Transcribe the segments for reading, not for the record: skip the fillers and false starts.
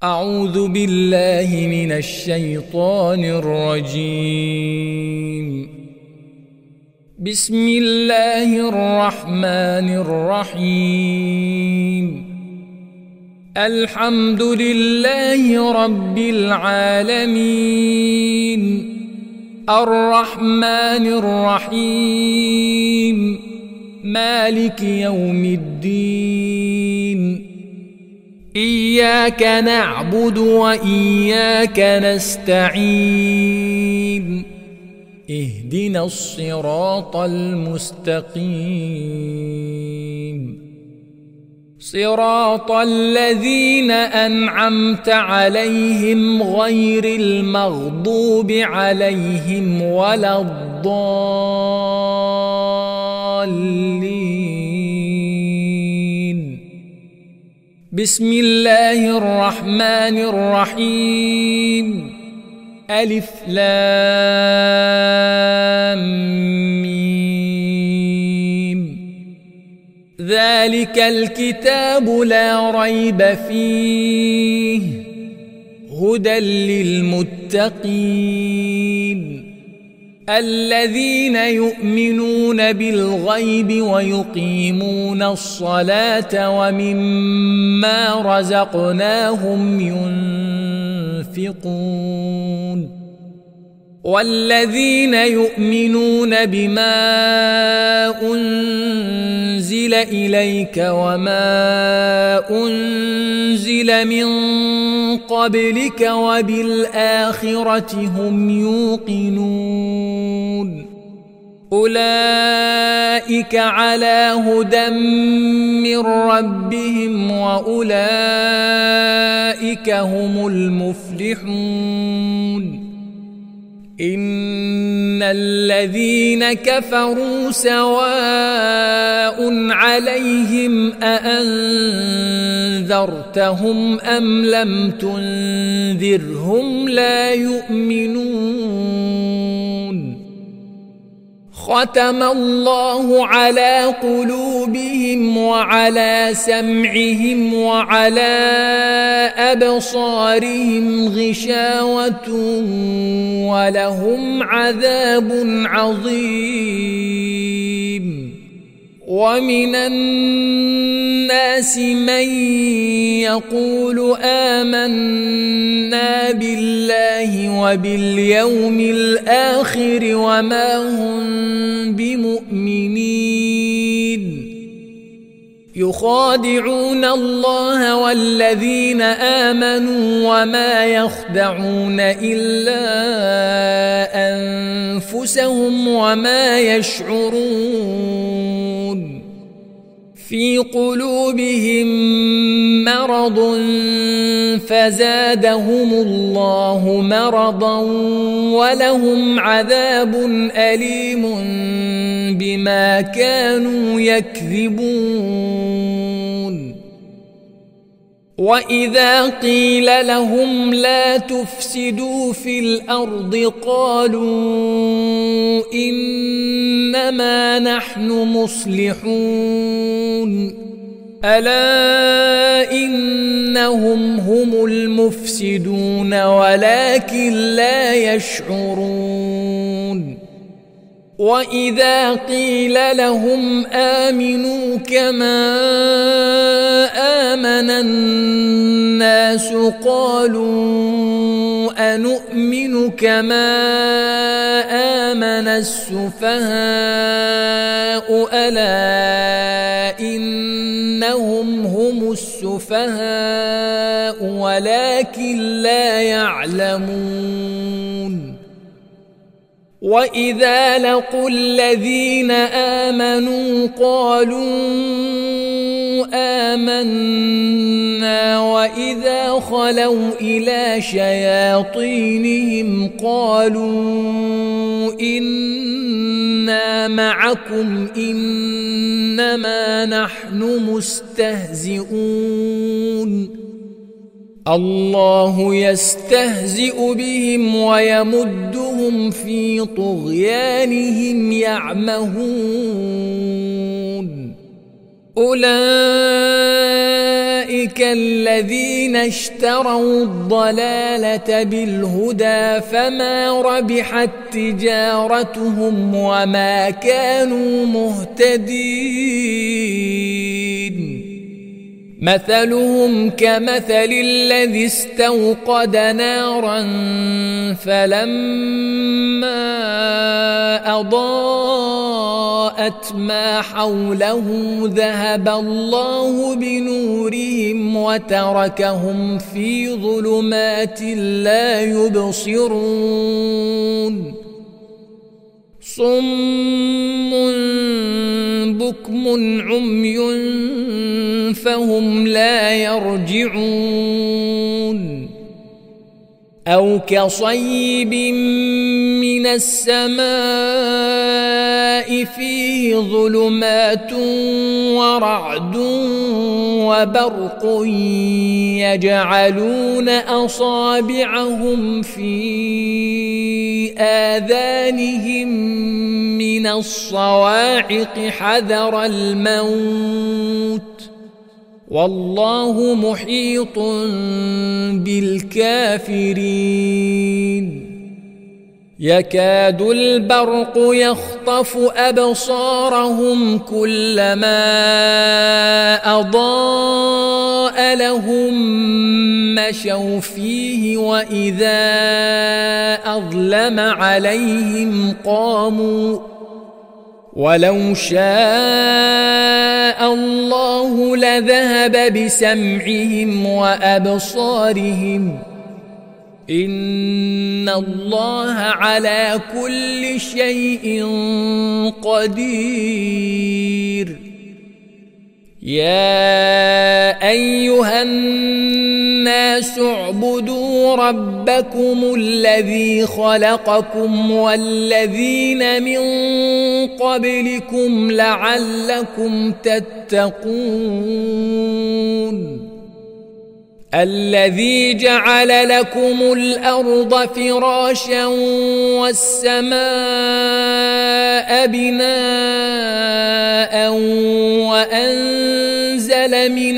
أعوذ بالله من الشيطان الرجيم. بسم الله الرحمن الرحيم. الحمد لله رب العالمين، الرحمن الرحيم، مالك يوم الدين. إياك نعبد وإياك نستعين، اهدنا الصراط المستقيم، صراط الذين أنعمت عليهم غير المغضوب عليهم ولا الضالين. بسم الله الرحمن الرحيم. ألف لام ميم. ذلك الكتاب لا ريب فيه، هدى للمتقين الذين يؤمنون بالغيب ويقيمون الصلاة ومما رزقناهم ينفقون. والذين يؤمنون بما أنزل إليك وما أنزل من قبلك وبالآخرة هم يوقنون. أولئك على هدى من ربهم وأولئك هم المفلحون. إن الذين كفروا سواء عليهم أأنذرتهم أم لم تنذرهم لا يؤمنون. ختم الله على قلوبهم وعلى سمعهم وعلى أبصارهم غشاوة ولهم عذاب عظيم. ومن الناس من يقول آمنا بالله وباليوم الآخر وما هم بمؤمنين. يخادعون الله والذين آمنوا وما يخدعون إلا أنفسهم وما يشعرون. في قلوبهم مرض فزادهم الله مرضا ولهم عذاب أليم بما كانوا يكذبون. وإذا قيل لهم لا تفسدوا في الأرض قالوا إنما نحن مصلحون. ألا إنهم هم المفسدون ولكن لا يشعرون. وإذا قيل لهم آمنوا كما آمن الناس قالوا أنؤمن كما آمن السفهاء ألا إنهم هم السفهاء ولكن لا يعلمون. وإذا لقوا الذين آمنوا قالوا آمنا وإذا خلوا إلى شياطينهم قالوا إنا معكم إنما نحن مستهزئون. الله يستهزئ بهم ويمدهم في طغيانهم يعمهون. أولئك أولئك الذين اشتروا الضلالة بالهدى فما ربحت تجارتهم وما كانوا مهتدين. مثلهم كمثل الذي استوقد نارا فلما أضاءت ما حوله ذهب الله بنورهم وتركهم في ظلمات لا يبصرون. صم بكم عمي فهم لا يرجعون. أو كصيب من السماء فيه ظلمات ورعد وبرق يجعلون أصابعهم في آذانهم من الصواعق حذر الموت والله محيط بالكافرين. يكاد البرق يخطف أبصارهم كلما أضاء لهم مشوا فيه وإذا أظلم عليهم قاموا ولو شاء الله لذهب بسمعهم وأبصارهم إن الله على كل شيء قدير. يا أيها الناس اعبدوا ربكم الذي خلقكم والذين من قبلكم لعلكم تتقون. الذي جعل لكم الأرض فراشا والسماء بناء وأنزل من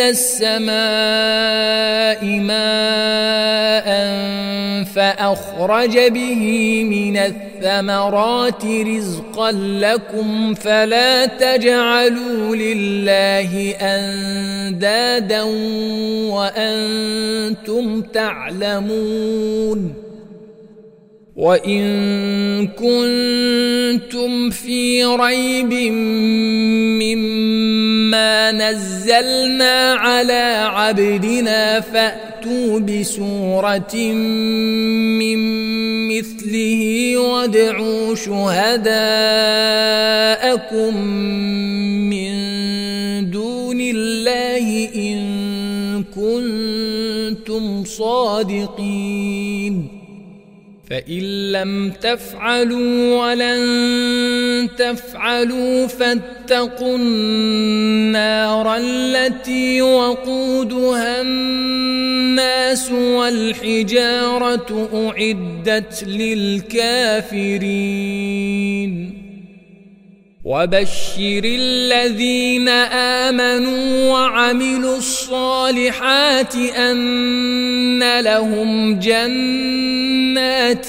السماء ماء فأخرج به من الثمرات رزقا لكم فلا تجعلوا لله أندادا وأنتم تعلمون. وإن كنتم في ريب مما نزلنا على عبدنا فأتوا بسورة من مثله وادعوا شهداءكم من دون الله إن كنتم صادقين. فإن لم تفعلوا ولن تفعلوا فاتقوا النار التي وقودها الناس والحجارة أعدت للكافرين. وبشر الذين آمنوا وعملوا الصالحات أن لهم جنات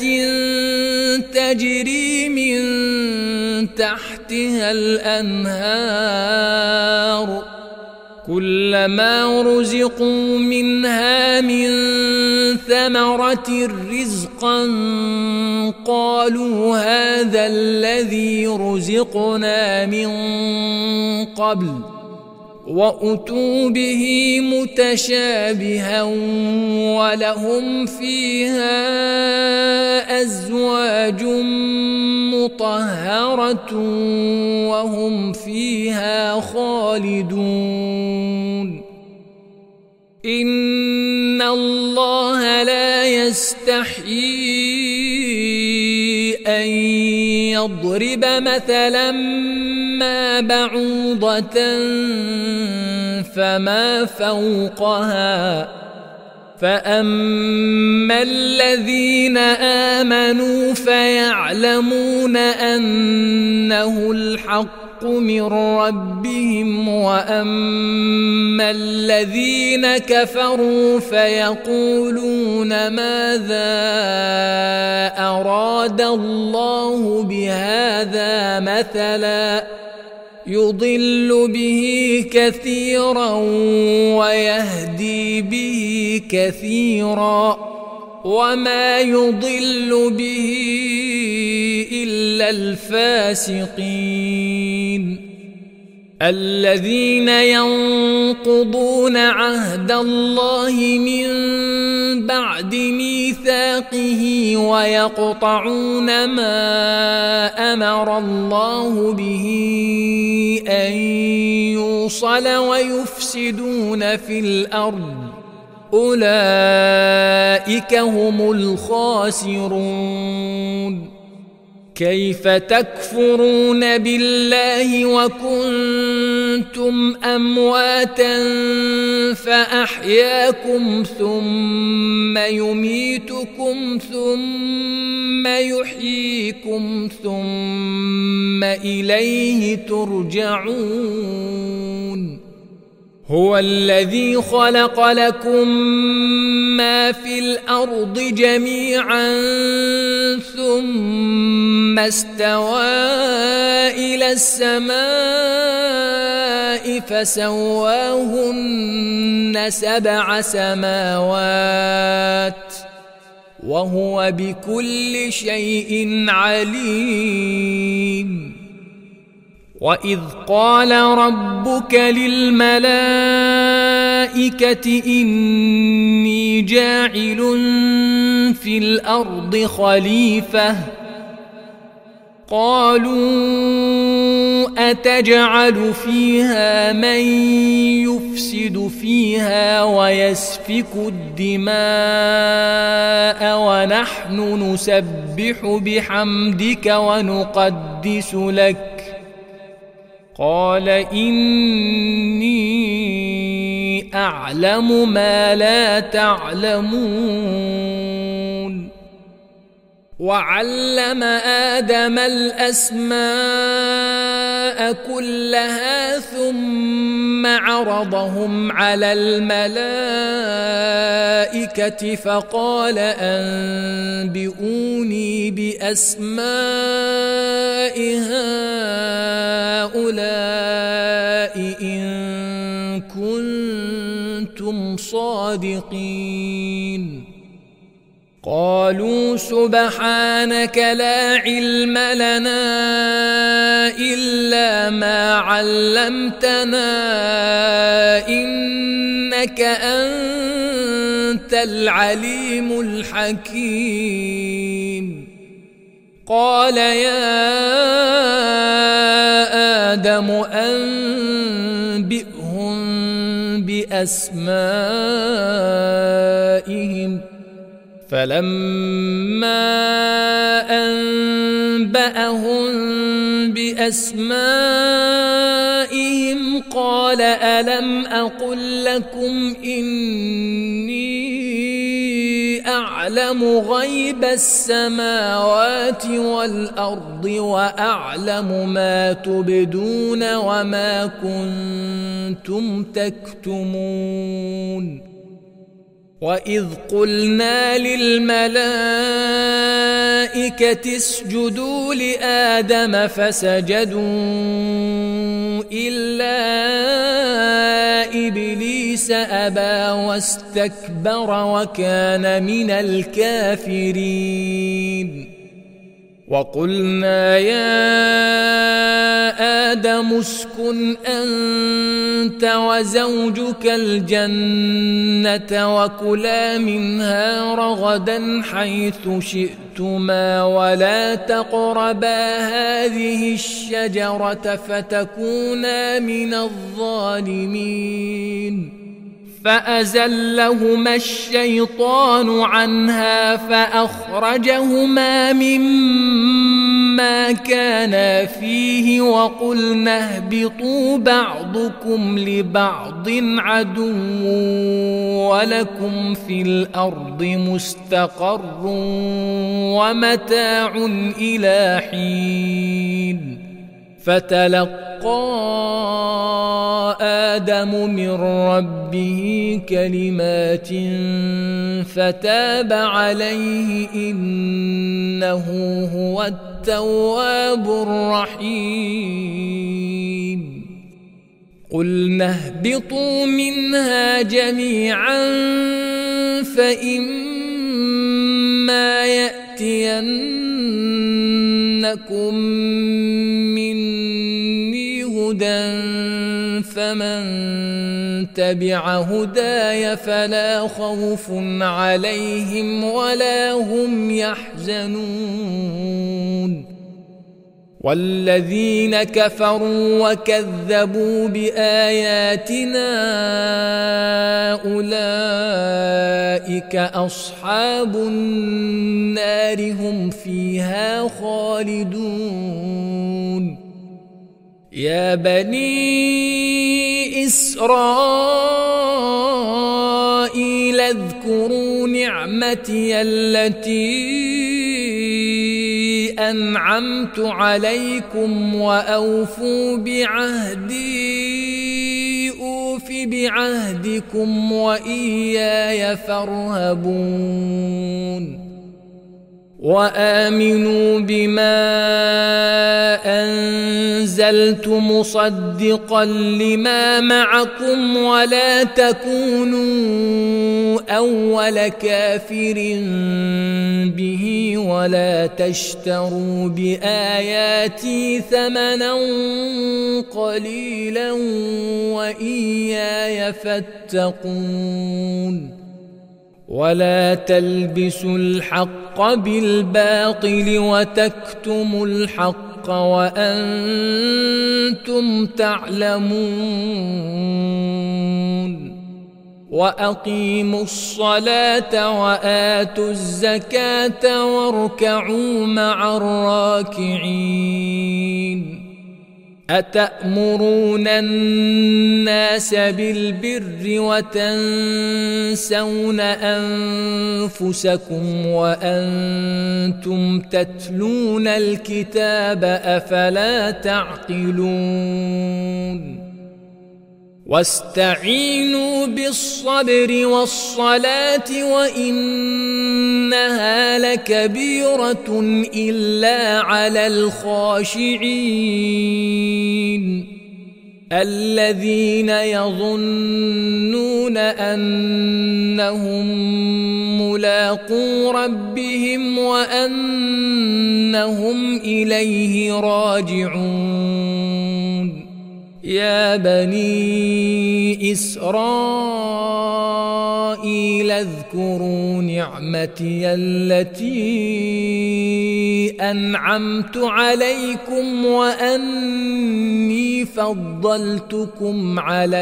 تجري من تحتها الأنهار كلما رزقوا منها من ثمرة رزقا قالوا هذا الذي رزقنا من قبل وأتوا به متشابها ولهم فيها أزواج مطهرة وهم فيها خالدون. إن الله لا يستحيي أن يضرب مثلا ما بعوضة فما فوقها فأما الذين آمنوا فيعلمون أنه الحق الحق من ربهم، وأما الذين كفروا فيقولون ماذا أراد الله بهذا مثلا يضل به كثيرا ويهدي به كثيرا وما يضل به إلا الفاسقين الذين ينقضون عهد الله من بعد ميثاقه ويقطعون ما أمر الله به أن يوصل ويفسدون في الأرض أولئك هم الخاسرون. كيف تكفرون بالله وكنتم أمواتا فأحياكم ثم يميتكم ثم يحييكم ثم إليه ترجعون. هو الذي خلق لكم ما في الأرض جميعا ثم استوى إلى السماء فسواهن 7 سماوات وهو بكل شيء عليم. وإذ قال ربك للملائكة إني جاعل في الأرض خليفة قالوا أتجعل فيها من يفسد فيها ويسفك الدماء ونحن نسبح بحمدك ونقدس لك قال إني أعلم ما لا تعلمون. وعلم آدم الأسماء كلها ثم عرضهم على الملائكة فقال أنبئوني بأسماء هؤلاء إن كنتم صادقين. قالوا سبحانك لا علم لنا إلا ما علمتنا إنك أنت العليم الحكيم. قال يا آدم أنبئهم بأسمائهم فلما أنبأهم بأسمائهم قال ألم أقل لكم إني أعلم غيب السماوات والأرض وأعلم ما تبدون وما كنتم تكتمون. وإذ قلنا للملائكة اسجدوا لآدم فسجدوا إلا إبليس أبى واستكبر وكان من الكافرين. وقلنا يا آدم اسكن أنت وزوجك الجنة وكلا منها رغدا حيث شئتما ولا تقربا هذه الشجرة فتكونا من الظالمين. فأزلهما الشيطان عنها فأخرجهما مما كانا فيه وقلنا اهبطوا بعضكم لبعض عدو ولكم في الأرض مستقر ومتاع إلى حين. فتلقى آدم من ربه كلمات فتاب عليه إنه هو التواب الرحيم قلنا اهبطوا منها جميعا فإما يأتينكم مني هدى فمن تبع هداي فلا خوف عليهم ولا هم يحزنون والذين كفروا وكذبوا بآياتنا أولئك أصحاب النار هم فيها خالدون يا بني إسرائيل اذكروا نعمتي التي أنعمت عليكم وأوفوا بعهدي أوف بعهدكم وإياي فارهبون وآمنوا بما أنزلت مصدقا لما معكم ولا تكونوا أول كافر به ولا تشتروا بآياتي ثمنا قليلا وإياي فاتقون ولا تلبسوا الحق بالباطل وتكتموا الحق وأنتم تعلمون وأقيموا الصلاة وآتوا الزكاة واركعوا مع الراكعين أتأمرون الناس بالبر وتنسون أنفسكم وأنتم تتلون الكتاب أفلا تعقلون واستعينوا بالصبر والصلاة وإنها لكبيرة إلا على الخاشعين الذين يظنون أنهم ملاقو ربهم وأنهم إليه راجعون يا بني إسرائيل اذكروا نعمتي التي أنعمت عليكم وأني فضلتكم على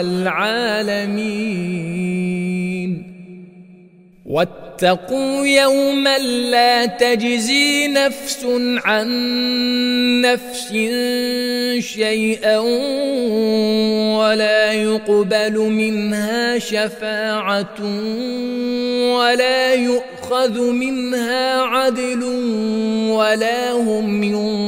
العالمين واتقوا يوما لا تجزي نفس عن نفس شيئا ولا يقبل منها شفاعة ولا يؤخذ منها عدل ولا هم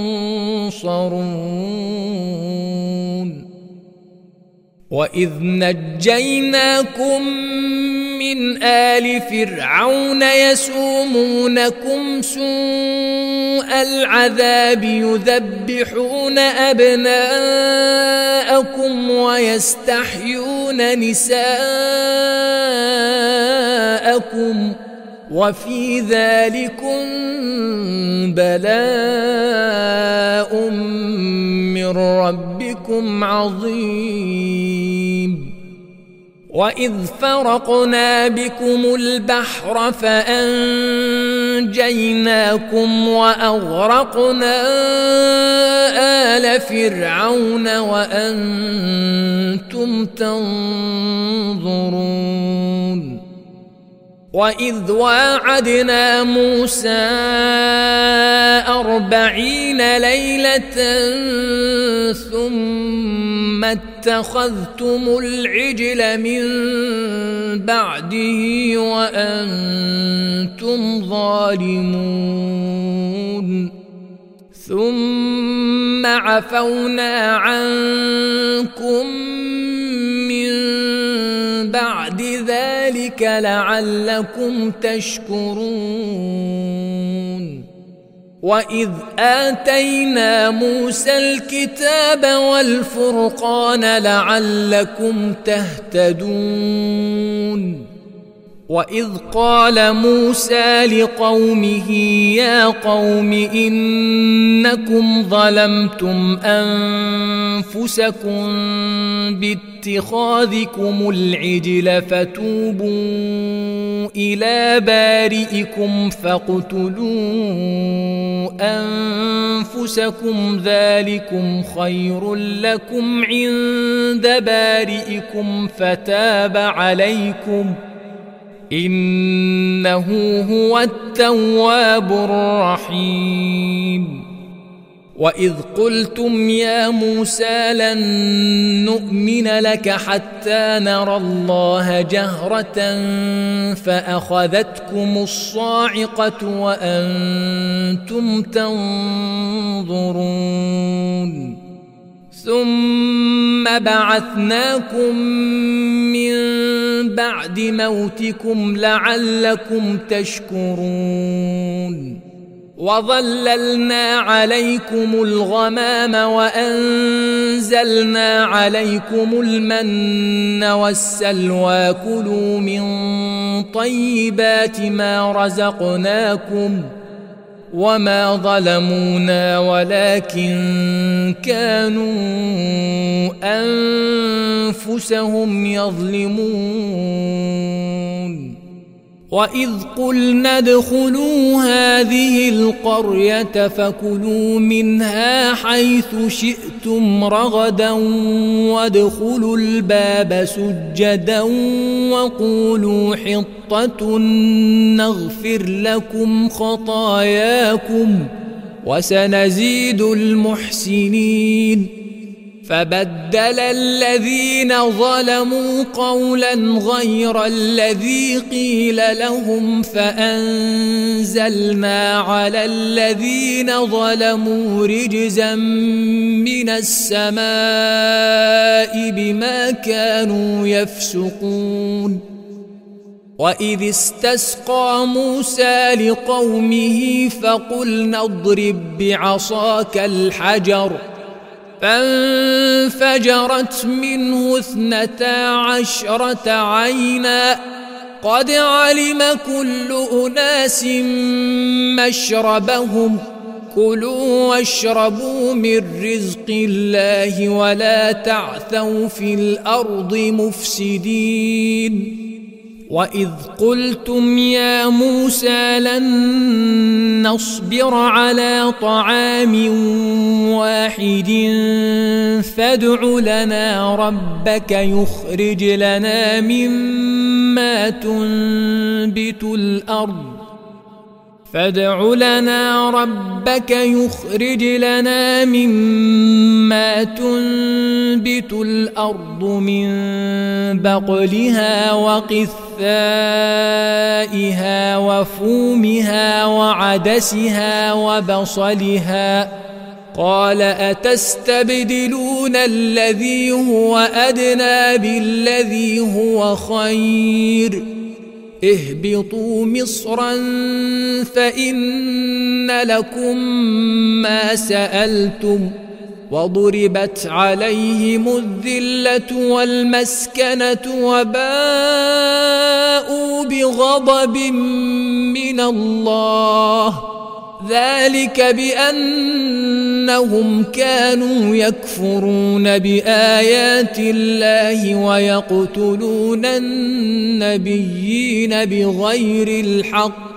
ينصرون وإذ نجيناكم من آل فرعون يسومونكم سوء العذاب يذبحون أبناءكم ويستحيون نساءكم وفي ذلكم بلاء من ربكم عظيم وإذ فرقنا بكم البحر فأنجيناكم وأغرقنا آل فرعون وأنتم تنظرون وإذ واعدنا موسى 40 ليلة ثم اتخذتم العجل من بعده وأنتم ظالمون ثم عفونا عنكم من بعد ذلك لعلكم تشكرون وإذ آتينا موسى الكتاب والفرقان لعلكم تهتدون وإذ قال موسى لقومه يا قوم إنكم ظلمتم أنفسكم باتخاذكم العجل فتوبوا إلى بارئكم فاقتلوا أنفسكم ذلكم خير لكم عند بارئكم فتاب عليكم إنه هو التواب الرحيم وإذ قلتم يا موسى لن نؤمن لك حتى نرى الله جهرة فأخذتكم الصاعقة وأنتم تنظرون ثم بعثناكم من بعد موتكم لعلكم تشكرون وظللنا عليكم الغمام وأنزلنا عليكم المن والسلوى كلوا من طيبات ما رزقناكم وما ظلمونا ولكن كانوا أنفسهم يظلمون وإذ قلنا ادخلوا هذه القرية فكلوا منها حيث شئتم رغدا وادخلوا الباب سجدا وقولوا حطة نغفر لكم خطاياكم وسنزيد المحسنين فبدل الذين ظلموا قولا غير الذي قيل لهم فأنزلنا على الذين ظلموا رجزا من السماء بما كانوا يفسقون وإذ استسقى موسى لقومه فقلنا اضرب بعصاك الحجر فانفجرت منه 12 عينا قد علم كل أناس مشربهم كلوا واشربوا من رزق الله ولا تعثوا في الأرض مفسدين وإذ قلتم يا موسى لن نصبر على طعام واحد فادع لنا ربك يخرج لنا مما تنبت الأرض من بقلها وقثائها وفومها وعدسها وبصلها قال أتستبدلون الذي هو أدنى بالذي هو خير اهبطوا مصرا فإن لكم ما سألتم وضربت عليهم الذلة والمسكنة وباءوا بغضب من الله ذلك بأنهم كانوا يكفرون بآيات الله ويقتلون النبيين بغير الحق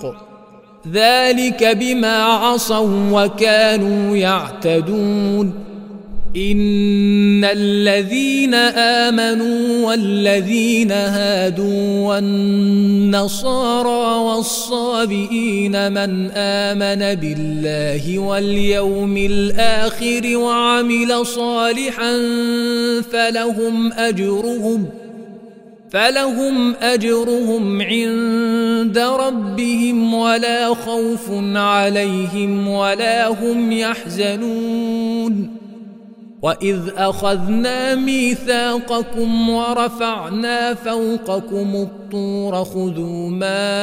ذلك بما عصوا وكانوا يعتدون إن الذين آمنوا والذين هادوا والنصارى والصابئين من آمن بالله واليوم الآخر وعمل صالحا فلهم أجرهم عند ربهم ولا خوف عليهم ولا هم يحزنون وإذ أخذنا ميثاقكم ورفعنا فوقكم الطور خذوا ما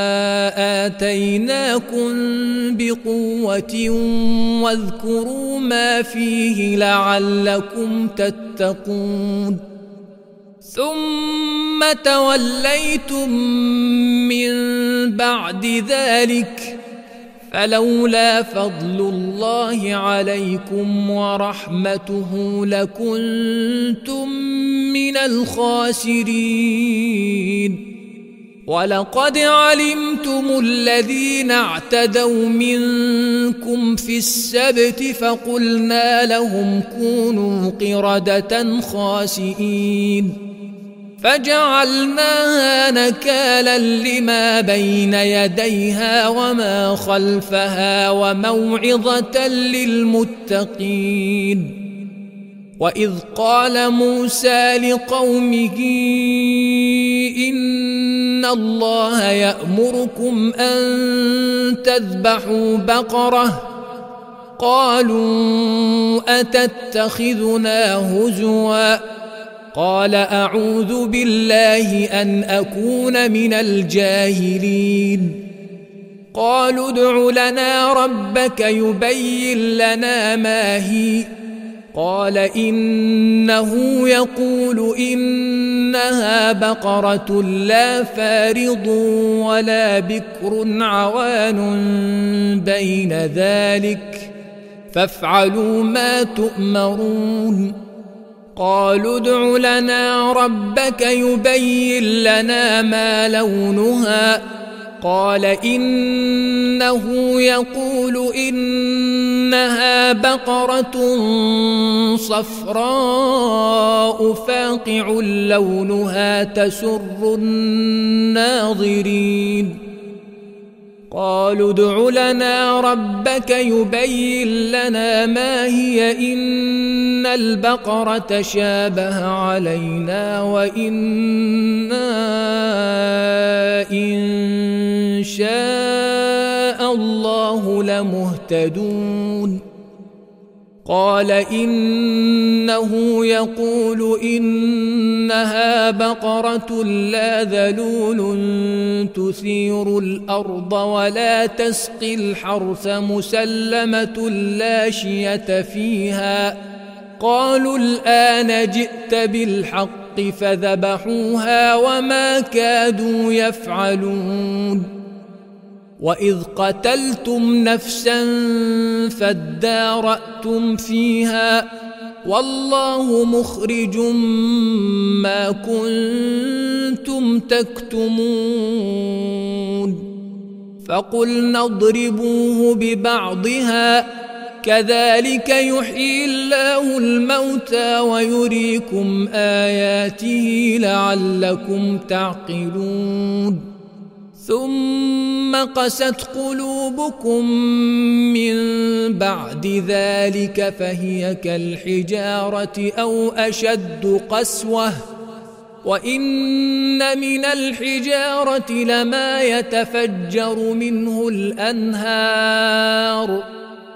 آتيناكم بقوة واذكروا ما فيه لعلكم تتقون ثم توليتم من بعد ذلك فلولا فضل الله عليكم ورحمته لكنتم من الخاسرين ولقد علمتم الذين اعتدوا منكم في السبت فقلنا لهم كونوا قردة خاسئين فجعلناها نكالا لما بين يديها وما خلفها وموعظة للمتقين وإذ قال موسى لقومه إن الله يأمركم أن تذبحوا بقرة قالوا أتتخذنا هزوا قال أعوذ بالله أن أكون من الجاهلين قالوا ادع لنا ربك يبين لنا ما هي قال إنه يقول إنها بقرة لا فارض ولا بكر عوان بين ذلك فافعلوا ما تؤمرون قالوا ادع لنا ربك يبين لنا ما لونها قال إنه يقول إنها بقرة صفراء فاقع لونها تسر الناظرين قالوا ادع لنا ربك يبين لنا ما هي إن البقرة شابه علينا وإنا إن شاء الله لمهتدون قال إنه يقول إنها بقرة لا ذلول تثير الأرض ولا تسقي الحرث مسلمة لا شية فيها قالوا الآن جئت بالحق فذبحوها وما كادوا يفعلون وإذ قتلتم نفسا فادارأتم فيها والله مخرج ما كنتم تكتمون فقلنا اضربوه ببعضها كذلك يحيي الله الموتى ويريكم آياته لعلكم تعقلون ثم قست قلوبكم من بعد ذلك فهي كالحجارة أو أشد قسوة وإن من الحجارة لما يتفجر منه الأنهار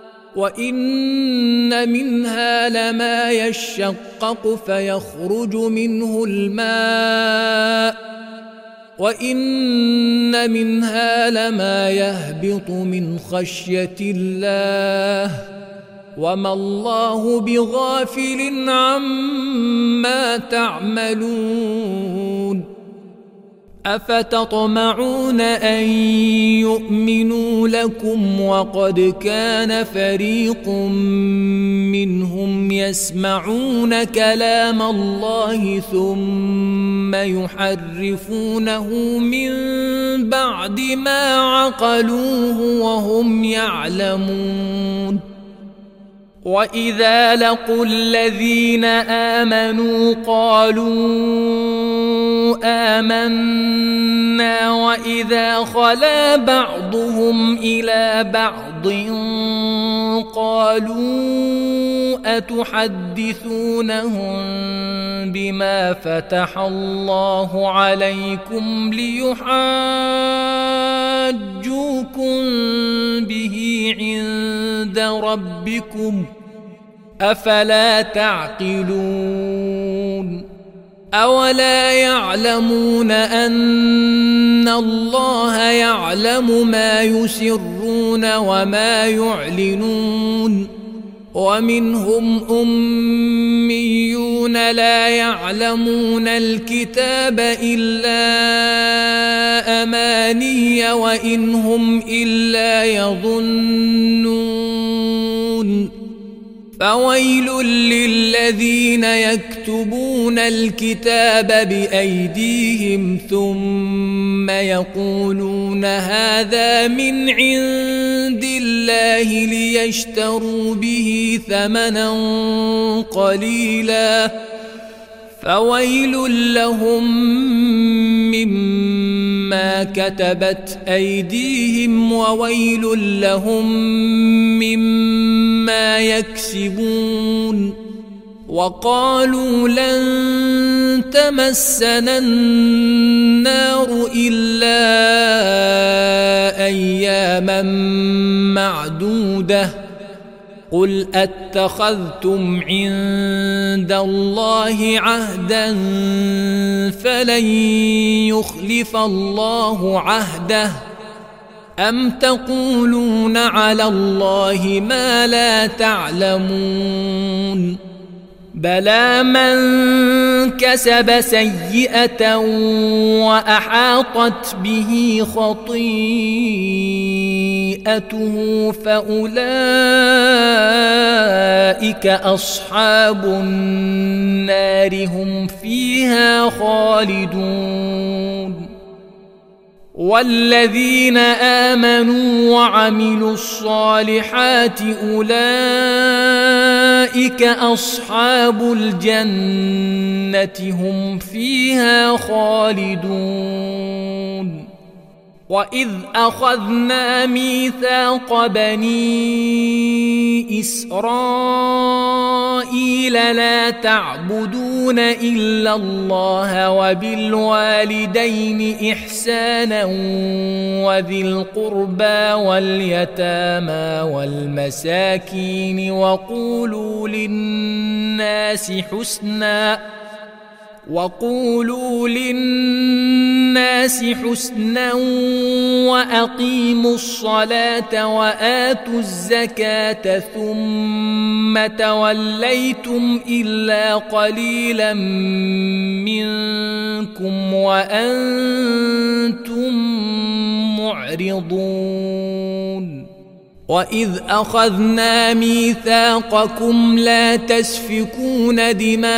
وإن منها لما يشقق فيخرج منه الماء وإن منها لما يهبط من خشية الله وما الله بغافل عما تعملون أفتطمعون أن يؤمنوا لكم وقد كان فريق منهم يسمعون كلام الله ثم يحرفونه من بعد ما عقلوه وهم يعلمون وإذا لقوا الذين آمنوا قالوا آمنا وإذا خلا بعضهم إلى بعض قالوا أتحدثونهم بما فتح الله عليكم ليحاجوكم به عند ربكم أفلا تعقلون أولا يعلمون أن الله يعلم ما يسرون وما يعلنون ومنهم أميون لا يعلمون الكتاب إلا أماني وإن هم إلا يظنون فويل للذين يكتبون الكتاب بأيديهم ثم يقولون هذا من عند الله ليشتروا به ثمنا قليلا فويل لهم مما كتبت أيديهم وويل لهم مما يكسبون وقالوا لن تمسنا النار إلا أياما معدودة قل أتخذتم عند الله عهدا فلن يخلف الله عهده أم تقولون على الله ما لا تعلمون بلى من كسب سيئة وأحاطت به خطيئته فأولئك أصحاب النار هم فيها خالدون والذين آمنوا وعملوا الصالحات أولئك أصحاب الجنة هم فيها خالدون وإذ أخذنا ميثاق بني إسرائيل لا تعبدون إلا الله وبالوالدين إحسانا وذي القربى واليتامى والمساكين وقولوا للناس حسنا وأقيموا الصلاة وآتوا الزكاة ثم توليتم إلا قليلا منكم وأنتم معرضون وإذ أخذنا ميثاقكم لا تسفكون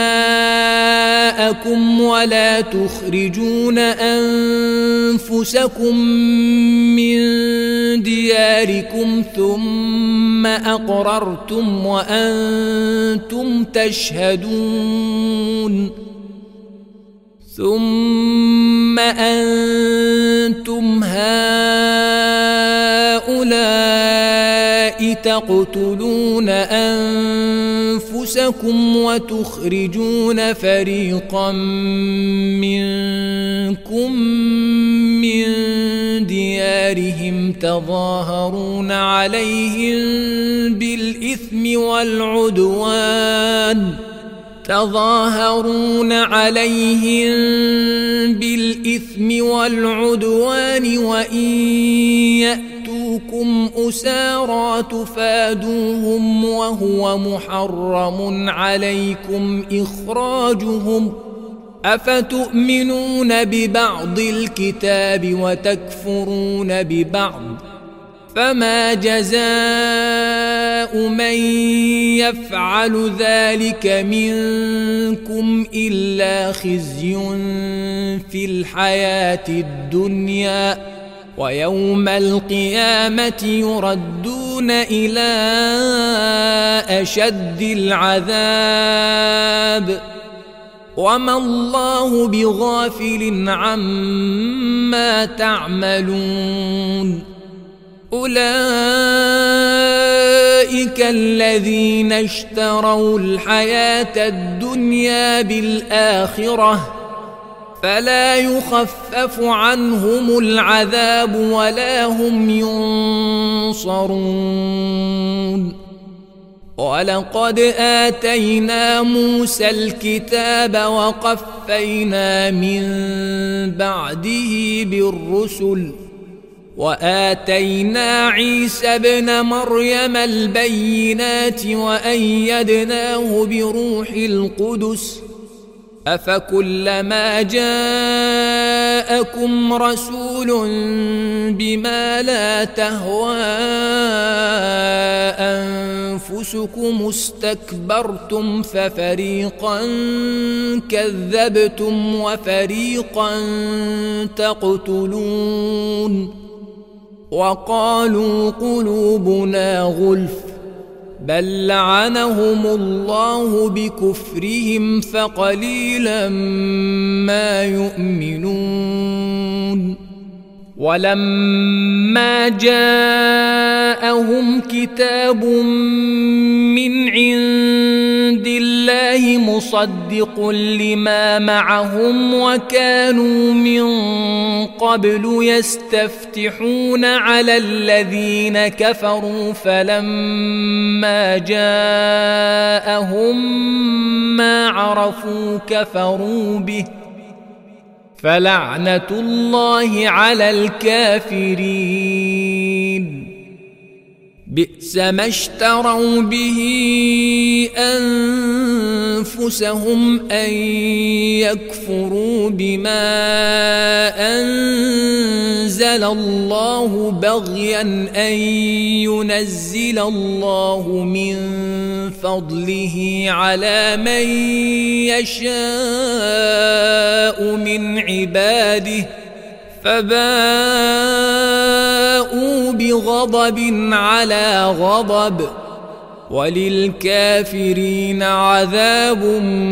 دماءكم ولا تخرجون أنفسكم من دياركم ثم أقررتم وأنتم تشهدون ثم أنتم هؤلاء تقتلون أنفسكم وتخرجون فريقا منكم من ديارهم تظاهرون عليهم بالإثم والعدوان وإن يأتوكم أسارى تفادوهم وهو محرم عليكم إخراجهم أفتؤمنون ببعض الكتاب وتكفرون ببعض فما جزاء من يفعل ذلك منكم إلا خزي في الحياة الدنيا ويوم القيامة يردون إلى أشد العذاب وما الله بغافل عما تعملون أولئك الذين اشتروا الحياة الدنيا بالآخرة فلا يخفف عنهم العذاب ولا هم ينصرون ولقد آتينا موسى الكتاب وقفينا من بعده بالرسل وآتينا عيسى ابن مريم البينات وأيدناه بروح القدس أفكلما جاءكم رسول بما لا تهوى أنفسكم استكبرتم ففريقا كذبتم وفريقا تقتلون وقالوا قلوبنا غلف بل لعنهم الله بكفرهم فقليلا ما يؤمنون ولما جاءهم كتاب من عند الله مصدق لما معهم وكانوا من قبل يستفتحون على الذين كفروا فلما جاءهم ما عرفوا كفروا به فلعنة الله على الكافرين بئس ما اشتروا به أنفسهم أن يكفروا بما أنزل الله بغيا أن ينزل الله من فضله على من يشاء من عباده فباءوا بغضب على غضب وللكافرين عذاب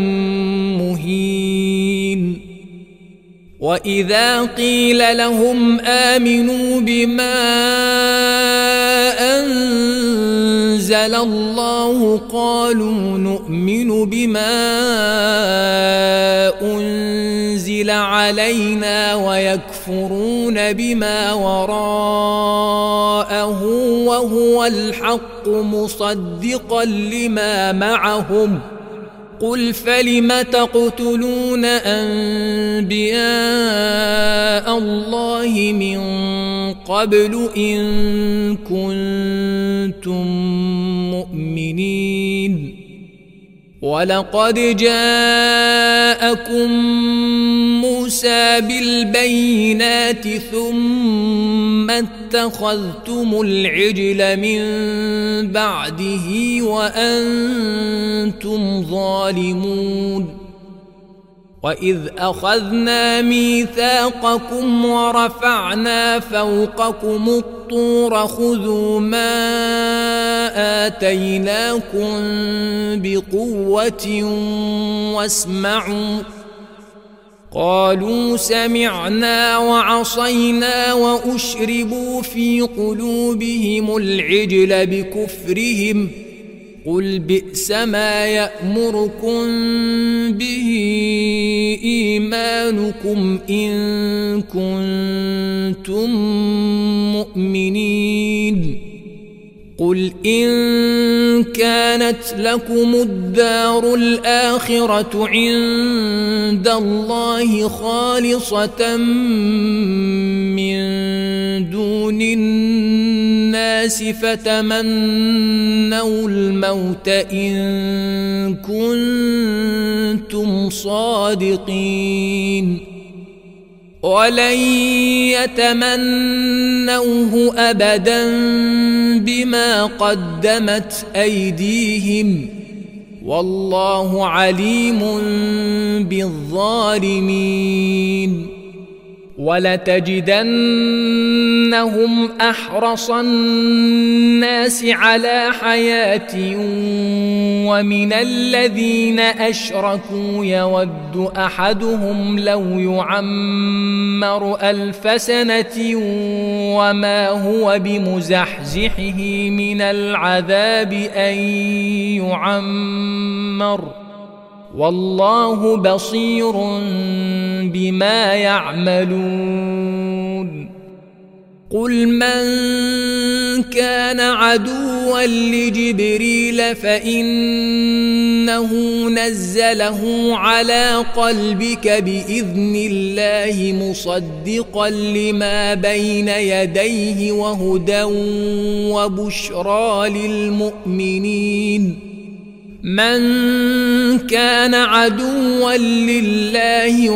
مهين وإذا قيل لهم آمنوا بما أنزل الله قالوا نؤمن بما أنزل علينا ويكفرون بما وراءه وهو الحق مصدقا لما معهم قل فلم تقتلون أنبياء الله من قبل إن كنتم مؤمنين ولقد جاءكم موسى بالبينات ثم اتخذتم العجل من بعده وأنتم ظالمون وإذ أخذنا ميثاقكم ورفعنا فوقكم الطور خذوا ما آتيناكم بقوة واسمعوا قالوا سمعنا وعصينا وأشربوا في قلوبهم العجل بكفرهم قل بئس ما يأمركم به إيمانكم إن كنتم مؤمنين قل إن كانت لكم الدار الآخرة عند الله خالصة من دون الناس فتمنوا الموت إن كنتم صادقين ولن يتمنوه أبدا بما قدمت أيديهم والله عليم بالظالمين ولتجدنهم أحرص الناس على حياة ومن الذين أشركوا يود أحدهم لو يعمر 1000 سنة وما هو بمزحزحه من العذاب أن يعمر والله بصير بما يعملون قل من كان عدوا لجبريل فإنه نزله على قلبك بإذن الله مصدقا لما بين يديه وهدى وبشرى للمؤمنين من كان عدوا لله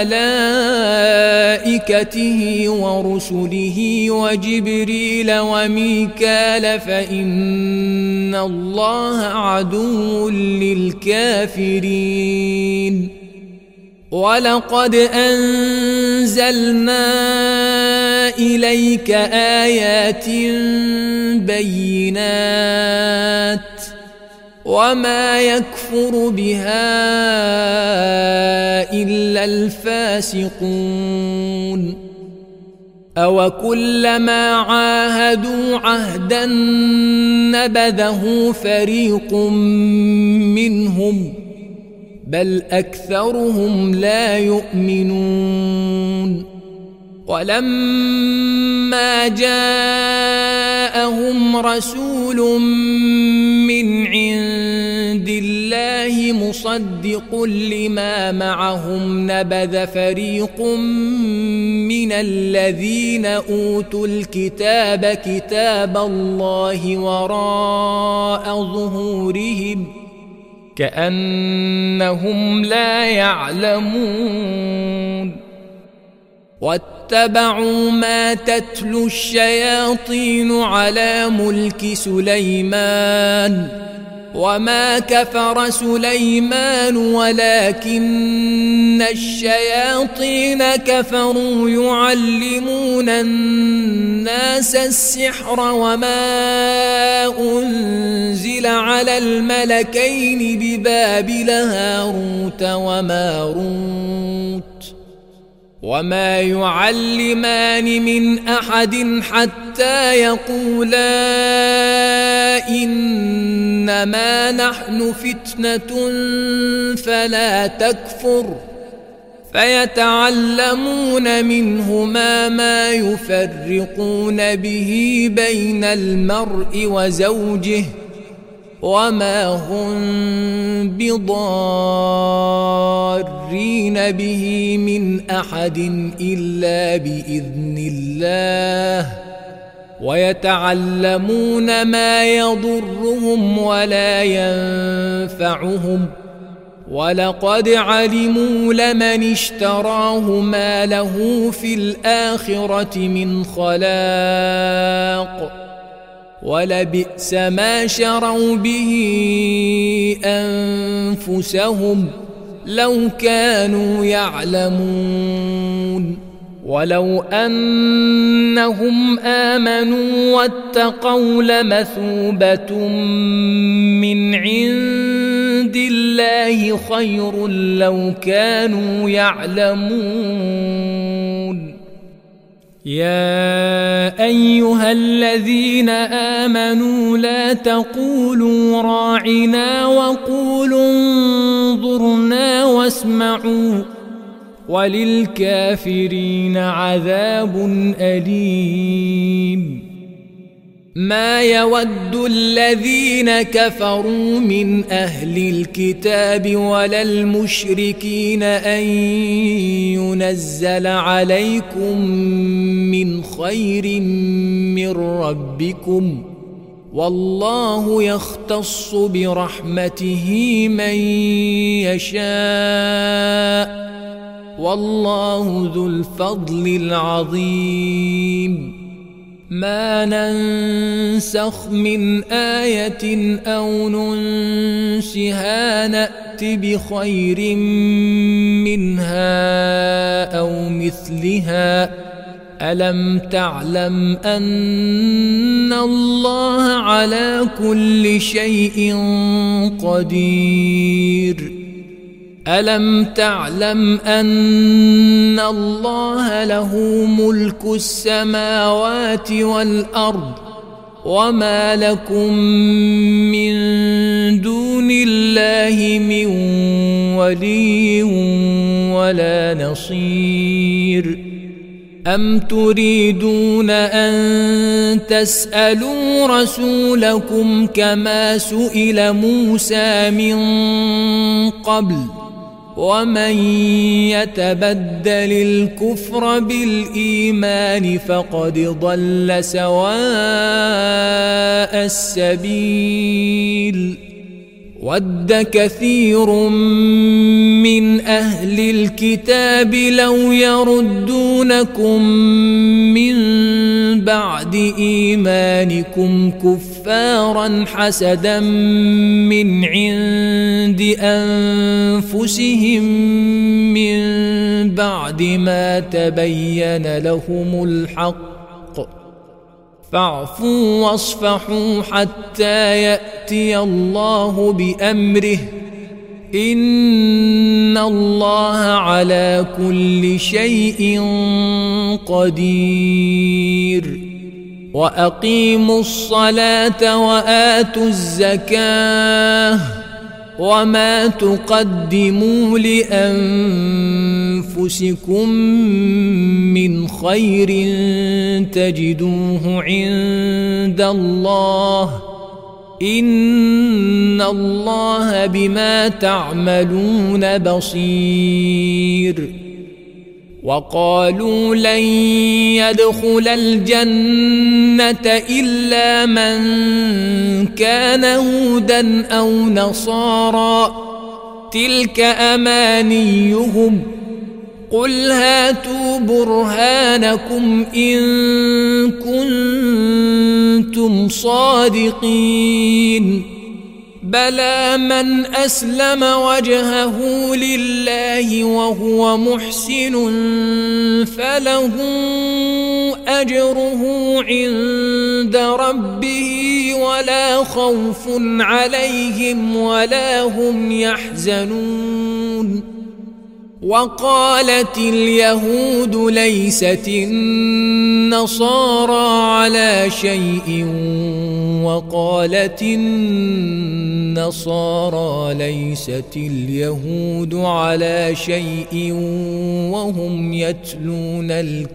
وملائكته ورسله وجبريل وميكال فإن الله عدو للكافرين ولقد أنزلنا إليك آيات بينات وما يكفر بها إلا الفاسقون أوكلما عاهدوا عهدا نبذه فريق منهم بل أكثرهم لا يؤمنون ولما جاءهم رسول من عند الله مصدق لما معهم نبذ فريق من الذين أوتوا الكتاب كتاب الله وراء ظهورهم كأنهم لا يعلمون واتبعوا ما تتلو الشياطين على ملك سليمان وما كفر سليمان ولكن الشياطين كفروا يعلمون الناس السحر وما أنزل على الملكين ببابل هاروت وماروت وما يعلمان من أحد حتى يقولا إنما نحن فتنة فلا تكفر فيتعلمون منهما ما يفرقون به بين المرء وزوجه وما هم بضارين به من أحد إلا بإذن الله ويتعلمون ما يضرهم ولا ينفعهم ولقد علموا لمن اشتراه ما له في الآخرة من خلاق ولبئس ما شروا به أنفسهم لو كانوا يعلمون ولو أنهم آمنوا واتقوا لمثوبة من عند الله خير لو كانوا يعلمون يا أيها الذين آمنوا لا تقولوا راعنا وقولوا انظرنا واسمعوا وللكافرين عذاب أليم ما يود الذين كفروا من أهل الكتاب ولا المشركين أن ينزل عليكم من خير من ربكم والله يختص برحمته من يشاء والله ذو الفضل العظيم ما ننسخ من آية أو ننسها نأت بخير منها أو مثلها ألم تعلم أن الله على كل شيء قدير ألم تعلم أن الله له ملك السماوات والأرض وما لكم من دون الله من ولي ولا نصير أم تريدون أن تسألوا رسولكم كما سئل موسى من قبل ومن يتبدل الكفر بالإيمان فقد ضل سواء السبيل ود كثير من أهل الكتاب لو يردونكم من بعد إيمانكم كفارا حسدا من عند أنفسهم من بعد ما تبين لهم الحق فاعفوا واصفحوا حتى يأتي الله بأمره إن الله على كل شيء قدير وأقيموا الصلاة وآتوا الزكاة وما تقدموا لأنفسكم من خير تجدوه عند الله إن الله بما تعملون بصير وقالوا لن يدخل الجنة إلا من كان هودا أو نصارى تلك أمانيهم قل هاتوا برهانكم إن كنتم صادقين بلى من أسلم وجهه لله وهو محسن فله أجره عند ربه ولا خوف عليهم ولا هم يحزنون وقالت اليهود ليست النصارى على شيء وقالت النصارى ليست اليهود على شيء وهم يتلون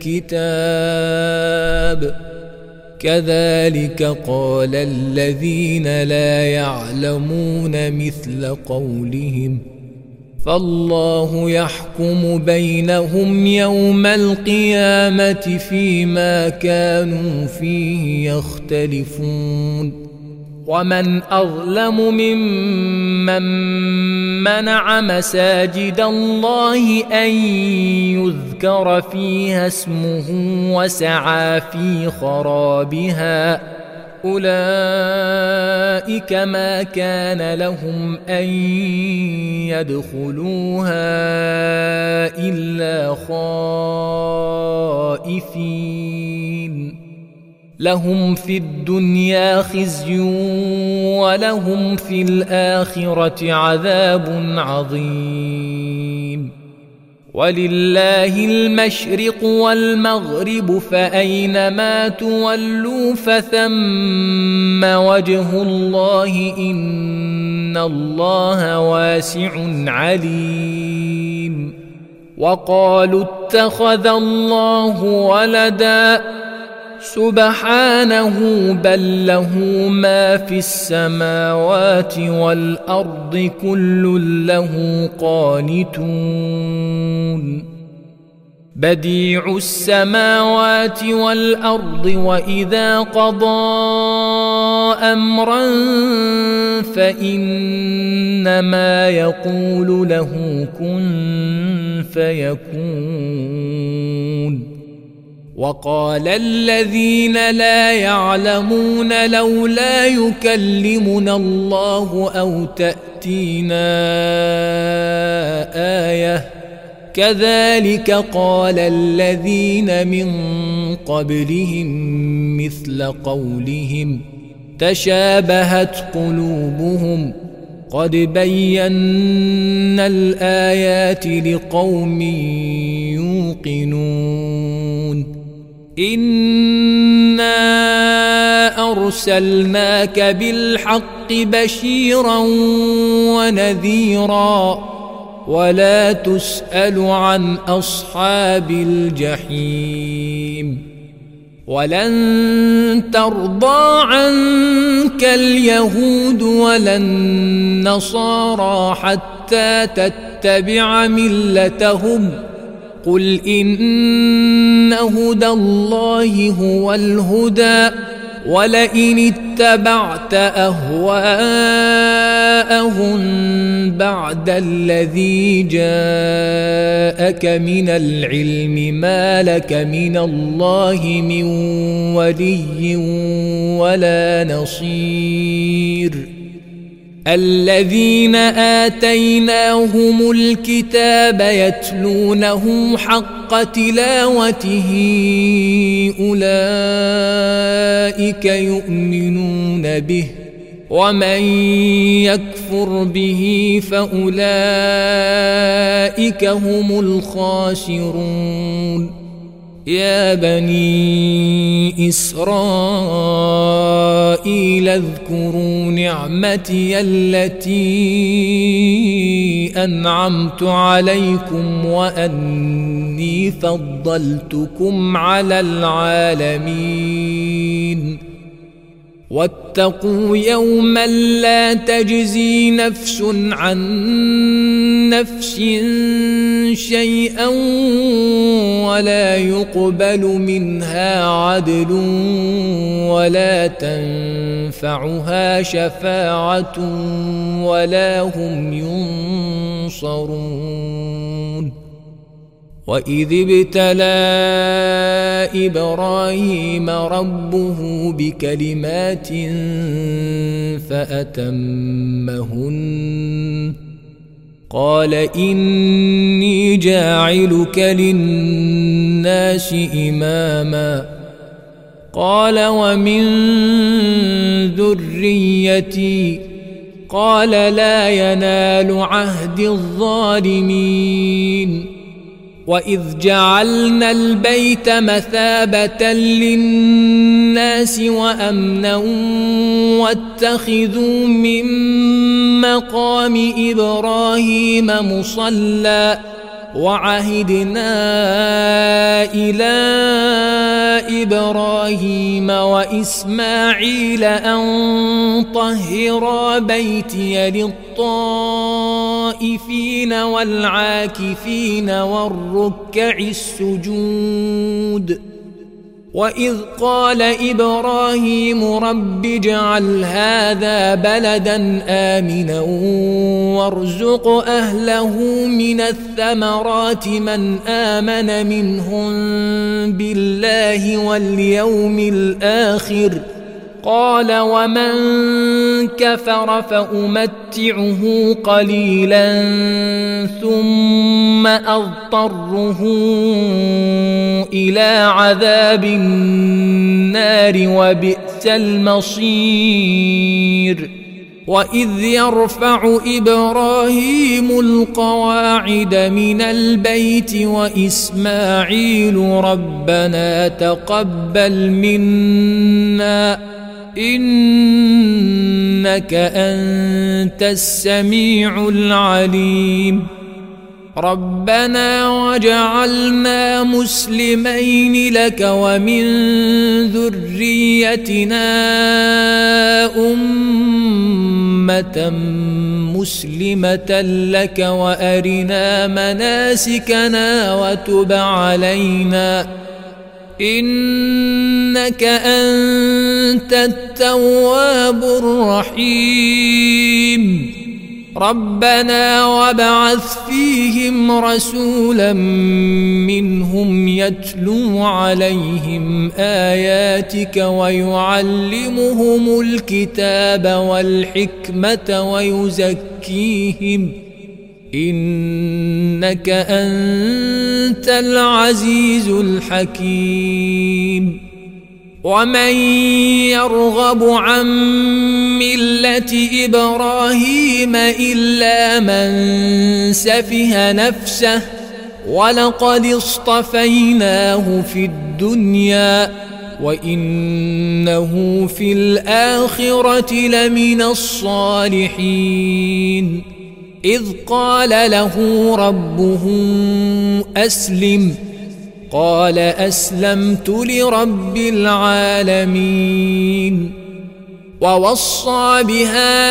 الكتاب كذلك قال الذين لا يعلمون مثل قولهم فالله يحكم بينهم يوم القيامة فيما كانوا فيه يختلفون ومن أظلم ممن منع مساجد الله أن يذكر فيها اسمه وسعى في خرابها أولئك ما كان لهم أن يدخلوها إلا خائفين لهم في الدنيا خزي ولهم في الآخرة عذاب عظيم ولله المشرق والمغرب فأينما تولوا فثم وجه الله إن الله واسع عليم وقالوا اتخذ الله ولدا سبحانه بل له ما في السماوات والأرض كل له قانتون بديع السماوات والأرض وإذا قضى أمرا فإنما يقول له كن فيكون وقال الذين لا يعلمون لولا يكلمنا الله أو تأتينا آية كذلك قال الذين من قبلهم مثل قولهم تشابهت قلوبهم قد بينا الآيات لقوم يوقنون إنا أرسلناك بالحق بشيرا ونذيرا ولا تسأل عن أصحاب الجحيم ولن ترضى عنك اليهود ولا النصارى حتى تتبع ملتهم قل إن هدى الله هو الهدى ولئن اتبعت أهواءهم بعد الذي جاءك من العلم ما لك من الله من ولي ولا نصير الذين آتيناهم الكتاب يتلونه حق تلاوته أولئك يؤمنون به ومن يكفر به فأولئك هم الخاسرون يا بني إسرائيل اذكروا نعمتي التي أنعمت عليكم وأني فضلتكم على العالمين واتقوا يوما لا تجزي نفس عن نفس شيئا ولا يقبل منها عدل ولا تنفعها شفاعة ولا هم ينصرون وإذ ابتلى إبراهيم ربه بكلمات فأتمهن قال إني جاعلك للناس إماما قال ومن ذريتي قال لا ينال عهد الظالمين وإذ جعلنا البيت مثابة للناس وأمنا واتخذوا من مقام إبراهيم مصلى وعهدنا إلى إبراهيم وإسماعيل أن طهرا بيتي للطائفين والعاكفين والركع السجود وإذ قال إبراهيم رب اجعل هذا بلدا آمنا وارزق أهله من الثمرات من آمن منهم بالله واليوم الآخر قال ومن كفر فأمتعه قليلا ثم أضطره إلى عذاب النار وبئس المصير وإذ يرفع إبراهيم القواعد من البيت وإسماعيل ربنا تقبل منا إنك أنت السميع العليم ربنا وجعلنا مسلمين لك ومن ذريتنا أمة مسلمة لك وأرنا مناسكنا وتب علينا إنك أنت التواب الرحيم ربنا وابعث فيهم رسولا منهم يتلو عليهم آياتك ويعلمهم الكتاب والحكمة ويزكيهم إنك أنت العزيز الحكيم ومن يرغب عن ملة إبراهيم إلا من سفه نفسه ولقد اصطفيناه في الدنيا وإنه في الآخرة لمن الصالحين إذ قال له ربه أسلم قال أسلمت لرب العالمين ووصى بها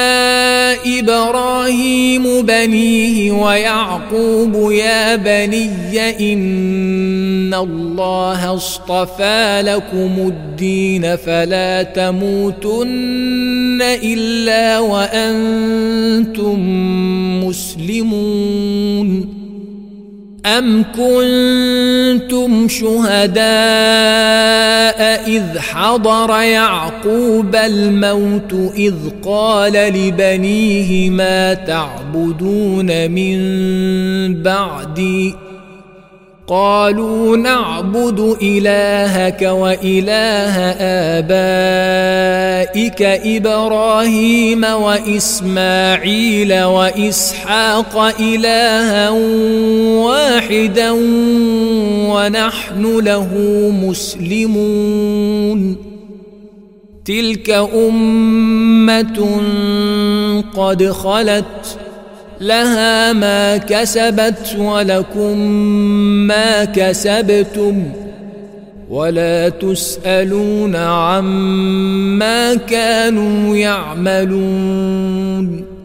إبراهيم بنيه ويعقوب يا بني إن الله اصطفى لكم الدين فلا تموتن إلا وأنتم مسلمون أم كنتم شهداء إذ حضر يعقوب الموت إذ قال لبنيه ما تعبدون من بعدي قالوا نعبد إلهك وإله آبائك إبراهيم وإسماعيل وإسحاق إلها واحدا ونحن له مسلمون تلك أمة قد خلت لها ما كسبت ولكم ما كسبتم ولا تسألون عما كانوا يعملون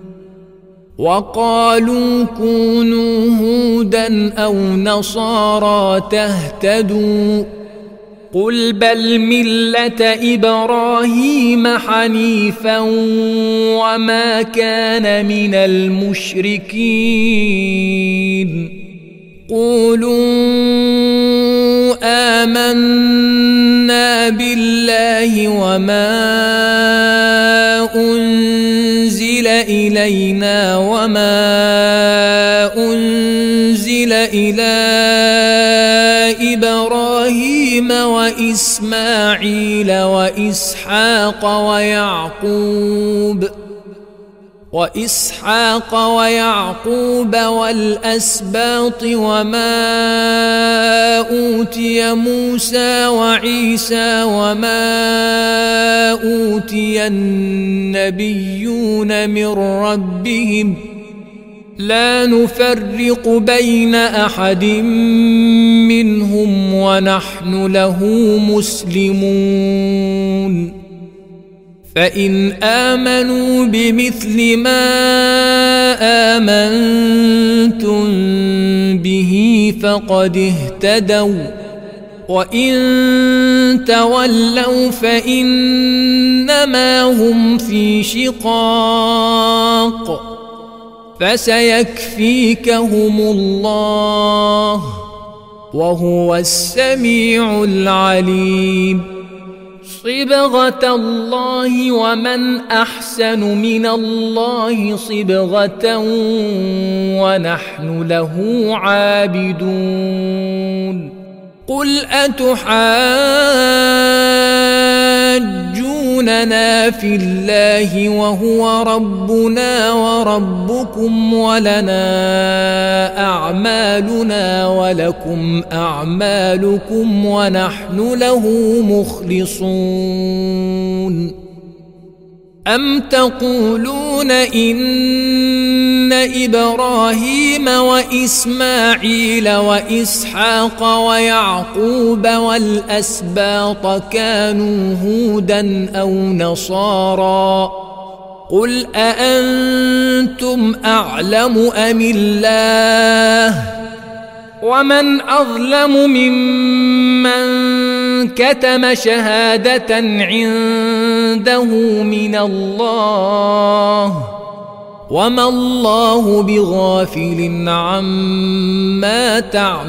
وقالوا كونوا هودا أو نصارى تهتدوا قل بل ملة إبراهيم حنيفا وما كان من المشركين قولوا آمنا بالله وما أنزل إلينا وما أنزل إلى إبراهيم وإسماعيل وإسحاق ويعقوب والأسباط وما أوتي موسى وعيسى وما أوتي النبيون من ربهم لا نفرق بين أحد منهم ونحن له مسلمون فإن آمنوا بمثل ما آمنتم به فقد اهتدوا وإن تولوا فإنما هم في شقاق فسيكفيكهم الله وهو السميع العليم صبغة الله ومن أحسن من الله صبغة ونحن له عابدون قل أتحاجوننا في الله وهو ربنا وربكم ولنا أعمالنا ولكم أعمالكم ونحن له مخلصون أم تقولون إن إبراهيم وإسماعيل وإسحاق ويعقوب والأسباط كانوا هودا أو نصارى قل أأنتم أعلم أم الله ومن أظلم ممن كتم شهادة عنده من الله وما الله بغافل عما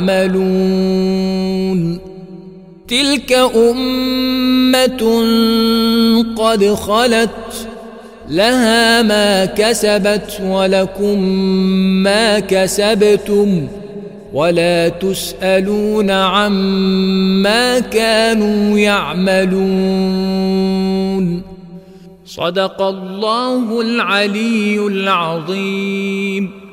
تعملون تلك أمة قد خلت لها ما كسبت ولكم ما كسبتم ولا تسألون عما كانوا يعملون صدق الله العلي العظيم.